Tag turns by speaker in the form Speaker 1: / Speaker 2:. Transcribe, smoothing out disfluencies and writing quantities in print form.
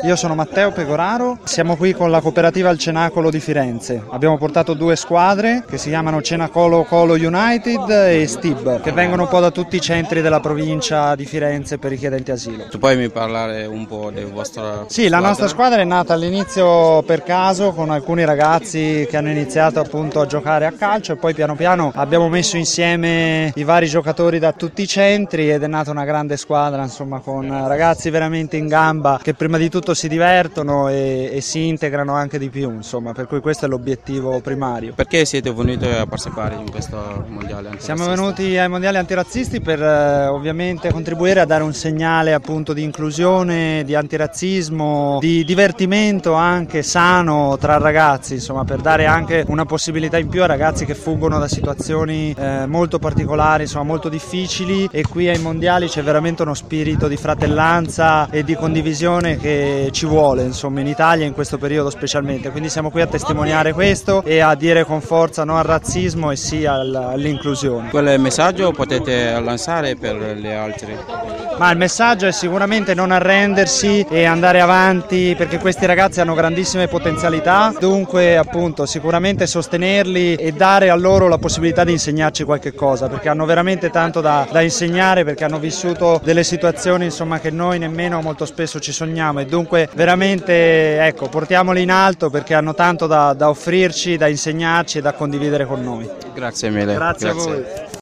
Speaker 1: Io sono Matteo Pecoraro, siamo qui con la cooperativa Il Cenacolo di Firenze. Abbiamo portato due squadre che si chiamano Cenacolo Colo United e Stib, che vengono un po' da tutti i centri della provincia di Firenze per richiedenti asilo.
Speaker 2: Tu puoi parlare un po' del vostro
Speaker 1: Sì, la nostra squadra è nata all'inizio per caso con alcuni ragazzi che hanno iniziato appunto a giocare a calcio e poi piano piano abbiamo messo insieme i vari giocatori da tutti i centri ed è nata una grande squadra, insomma, con ragazzi veramente in gamba che prima di tutto si divertono e si integrano anche di più, insomma, per cui questo è l'obiettivo primario.
Speaker 2: Perché siete venuti a partecipare in questo mondiale antirazzista?
Speaker 1: Siamo venuti ai mondiali antirazzisti per ovviamente contribuire a dare un segnale appunto di inclusione, di antirazzismo, di divertimento anche sano tra ragazzi, insomma, per dare anche una possibilità in più a ragazzi che fuggono da situazioni molto particolari, insomma, molto difficili, e qui ai mondiali c'è veramente uno spirito di fratellanza e di condivisione che ci vuole, insomma, in Italia in questo periodo specialmente, quindi siamo qui a testimoniare questo e a dire con forza no al razzismo e sì all'inclusione.
Speaker 2: Quale messaggio potete lanciare per gli altri?
Speaker 1: Ma il messaggio è sicuramente non arrendersi e andare avanti, perché questi ragazzi hanno grandissime potenzialità, dunque appunto sicuramente sostenerli e dare a loro la possibilità di insegnarci qualche cosa, perché hanno veramente tanto da insegnare, perché hanno vissuto delle situazioni, insomma, che noi nemmeno molto spesso ci sogniamo, e dunque veramente, ecco, portiamoli in alto perché hanno tanto da offrirci, da insegnarci e da condividere con noi.
Speaker 2: Grazie mille.
Speaker 1: Grazie a voi.